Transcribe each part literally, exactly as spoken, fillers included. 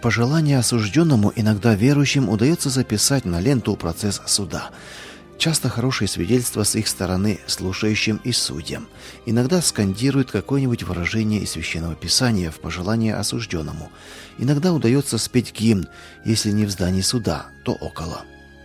пожелание осужденному иногда верующим удается записать на ленту процесс суда. Часто хорошие свидетельства с их стороны слушающим и судьям. Иногда скандируют какое-нибудь выражение из Священного Писания в пожелание осужденному. Иногда удается спеть гимн, если не в здании суда, то около.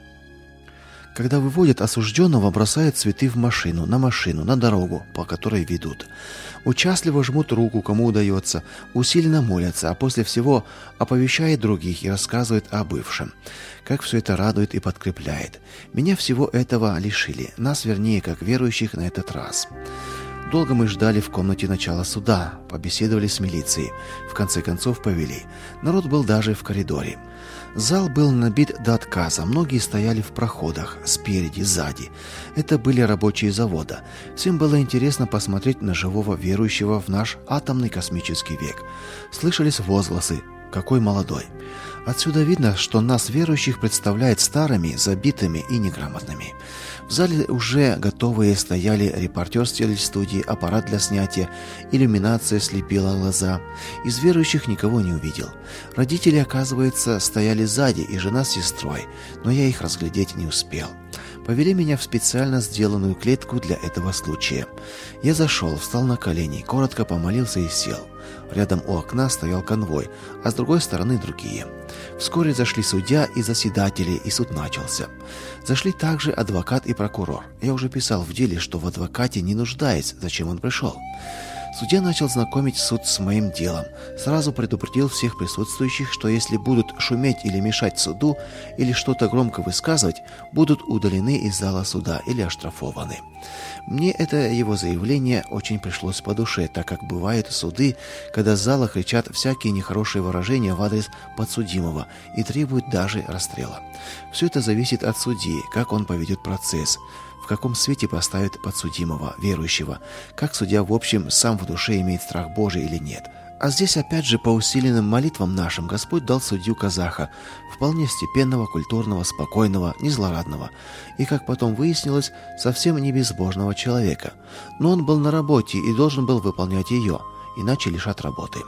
Когда выводят осужденного, бросают цветы в машину, на машину, на дорогу, по которой ведут. Участливо жмут руку, кому удается, усиленно молятся, а после всего оповещают других и рассказывают о бывшем. Как все это радует и подкрепляет. Меня всего этого лишили, нас, вернее, как верующих на этот раз. Долго мы ждали в комнате начала суда, побеседовали с милицией. В конце концов повели. Народ был даже в коридоре. Зал был набит до отказа, многие стояли в проходах, спереди, сзади. Это были рабочие завода. Всем было интересно посмотреть на живого верующего в наш атомный космический век. Слышались возгласы: «Какой молодой!» Отсюда видно, что нас, верующих, представляют старыми, забитыми и неграмотными. В зале уже готовые стояли репортер с телестудии, аппарат для снятия, иллюминация слепила глаза. Из верующих никого не увидел. Родители, оказывается, стояли сзади, и жена с сестрой, но я их разглядеть не успел. Повели меня в специально сделанную клетку для этого случая. Я зашел, встал на колени, коротко помолился и сел. Рядом у окна стоял конвой, а с другой стороны другие. Вскоре зашли судья и заседатели, и суд начался. Зашли также адвокат и прокурор. Я уже писал в деле, что в адвокате не нуждаюсь, зачем он пришел. Судья начал знакомить суд с моим делом. Сразу предупредил всех присутствующих, что если будут шуметь или мешать суду, или что-то громко высказывать, будут удалены из зала суда или оштрафованы. Мне это его заявление очень пришлось по душе, так как бывают суды, когда с зала кричат всякие нехорошие выражения в адрес подсудимого и требуют даже расстрела. Все это зависит от судьи, как он поведет процесс, в каком свете поставит подсудимого, верующего, как судья в общем сам в душе имеет страх Божий или нет. А здесь опять же по усиленным молитвам нашим Господь дал судью казаха, вполне степенного, культурного, спокойного, незлорадного, и, как потом выяснилось, совсем не безбожного человека. Но он был на работе и должен был выполнять ее, иначе лишат работы.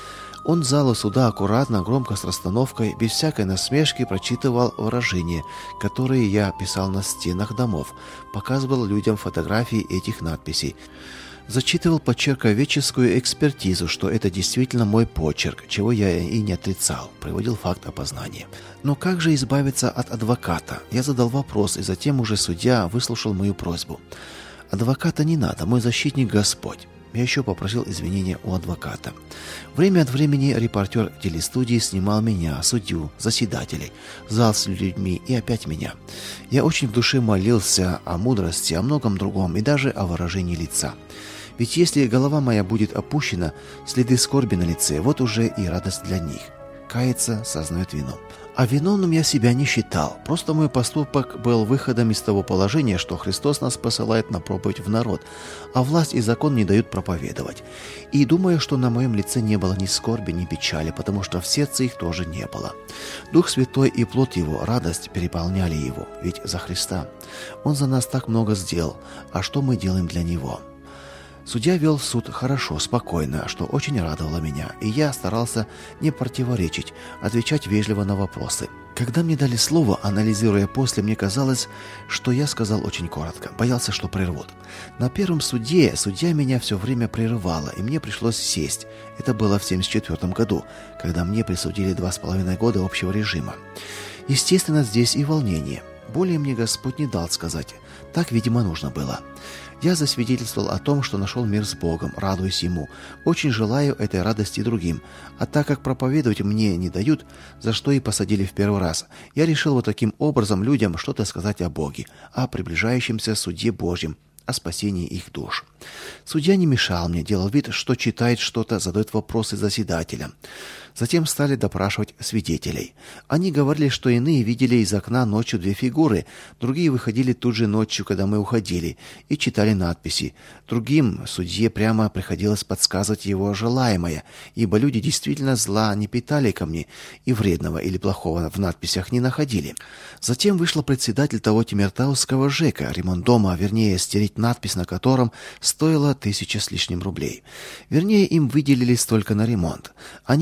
Он залу суда аккуратно, громко с расстановкой, без всякой насмешки прочитывал выражения, которые я писал на стенах домов, показывал людям фотографии этих надписей. Зачитывал почерковедческую экспертизу, что это действительно мой почерк, чего я и не отрицал, приводил факт опознания. Но как же избавиться от адвоката? Я задал вопрос, и затем уже судья выслушал мою просьбу. Адвоката не надо, мой защитник Господь. Я еще попросил извинения у адвоката. Время от времени репортер телестудии снимал меня, судью, заседателей, зал с людьми и опять меня. Я очень в душе молился о мудрости, о многом другом и даже о выражении лица. Ведь если голова моя будет опущена, следы скорби на лице, вот уже и радость для них. Кается, сознает вину. А виновным я себя не считал. Просто мой поступок был выходом из того положения, что Христос нас посылает на проповедь в народ, а власть и закон не дают проповедовать. И думаю, что на моем лице не было ни скорби, ни печали, потому что в сердце их тоже не было. Дух Святой и плоть Его, радость переполняли Его, ведь за Христа. Он за нас так много сделал, а что мы делаем для Него? Судья вел суд хорошо, спокойно, что очень радовало меня, и я старался не противоречить, отвечать вежливо на вопросы. Когда мне дали слово, анализируя после, мне казалось, что я сказал очень коротко, боялся, что прервут. На первом суде судья меня все время прерывала, и мне пришлось сесть. Это было в семьдесят четвёртом году, когда мне присудили два с половиной года общего режима. Естественно, здесь и волнение. Более мне Господь не дал сказать. Так, видимо, нужно было. Я засвидетельствовал о том, что нашел мир с Богом, радуюсь Ему. Очень желаю этой радости другим. А так как проповедовать мне не дают, за что и посадили в первый раз, я решил вот таким образом людям что-то сказать о Боге, о приближающемся суде Божьем, о спасении их душ. Судья не мешал мне, делал вид, что читает что-то, задает вопросы заседателям. Затем стали допрашивать свидетелей. Они говорили, что иные видели из окна ночью две фигуры, другие выходили тут же ночью, когда мы уходили, и читали надписи. Другим судье прямо приходилось подсказывать его желаемое, ибо люди действительно зла не питали ко мне и вредного или плохого в надписях не находили. Затем вышел председатель того Тимиртауского ЖЭКа, ремонт дома, вернее, стереть надпись на котором стоила тысяча с лишним рублей. Вернее, им выделили столько на ремонт. Они это еще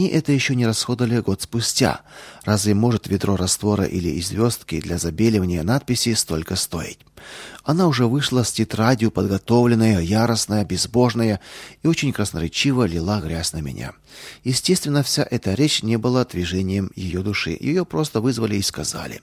еще не расходовали год спустя. Разве может ведро раствора или из звездки для забеливания надписи столько стоить? Она уже вышла с тетрадью, подготовленная, яростная, безбожная, и очень красноречиво лила грязь на меня. Естественно, вся эта речь не была движением ее души. Ее просто вызвали и сказали.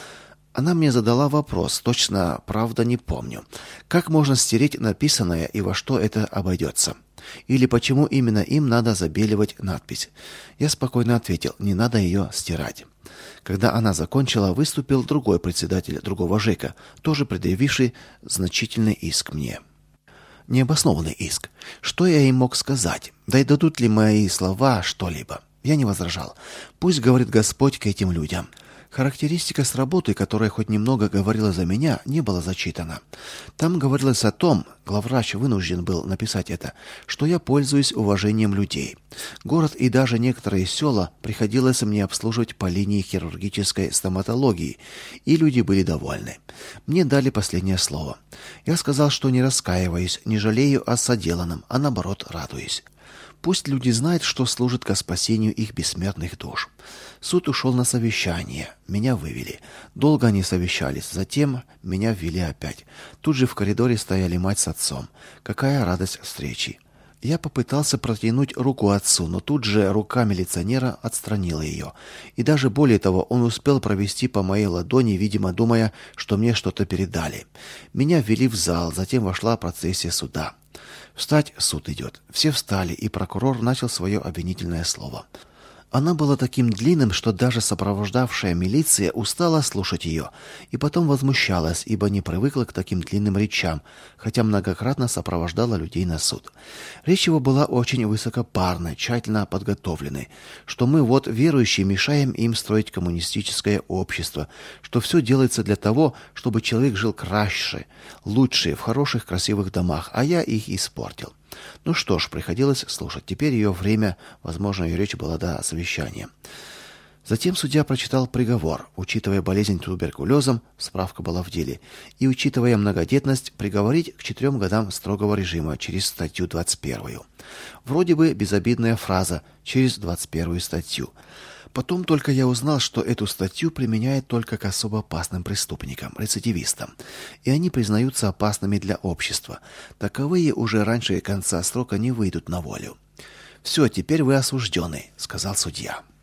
Она мне задала вопрос, точно, правда, не помню. Как можно стереть написанное и во что это обойдется? Или почему именно им надо забеливать надпись? Я спокойно ответил: не надо ее стирать. Когда она закончила, выступил другой председатель другого ЖЭКа, тоже предъявивший значительный иск мне. Необоснованный иск. Что я им мог сказать? Да и дадут ли мои слова что-либо? Я не возражал. Пусть говорит Господь к этим людям. Характеристика с работы, которая хоть немного говорила за меня, не была зачитана. Там говорилось о том, главврач вынужден был написать это, что я пользуюсь уважением людей. Город и даже некоторые села приходилось мне обслуживать по линии хирургической стоматологии, и люди были довольны. Мне дали последнее слово. Я сказал, что не раскаиваюсь, не жалею о соделанном, а наоборот радуюсь. Пусть люди знают, что служит ко спасению их бессмертных душ. Суд ушел на совещание. Меня вывели. Долго они совещались. Затем меня ввели опять. Тут же в коридоре стояли мать с отцом. Какая радость встречи. Я попытался протянуть руку отцу, но тут же рука милиционера отстранила ее. И даже более того, он успел провести по моей ладони, видимо, думая, что мне что-то передали. Меня ввели в зал, затем вошла процессия суда. Встать, суд идет. Все встали, и прокурор начал свое обвинительное слово. Оно было таким длинным, что даже сопровождавшая милиция устала слушать ее, и потом возмущалась, ибо не привыкла к таким длинным речам, хотя многократно сопровождала людей на суд. Речь его была очень высокопарной, тщательно подготовленной, что мы вот верующие мешаем им строить коммунистическое общество, что все делается для того, чтобы человек жил краще, лучше, в хороших красивых домах, а я их испортил. Ну что ж, приходилось слушать. Теперь ее время, возможно, ее речь была до совещания. Затем судья прочитал приговор. Учитывая болезнь туберкулезом, справка была в деле, и учитывая многодетность, приговорить к четырем годам строгого режима через статью двадцать первую. Вроде бы безобидная фраза через двадцать первую статью. Потом только я узнал, что эту статью применяют только к особо опасным преступникам, рецидивистам, и они признаются опасными для общества. Таковые уже раньше конца срока не выйдут на волю. «Все, теперь вы осуждены», — сказал судья.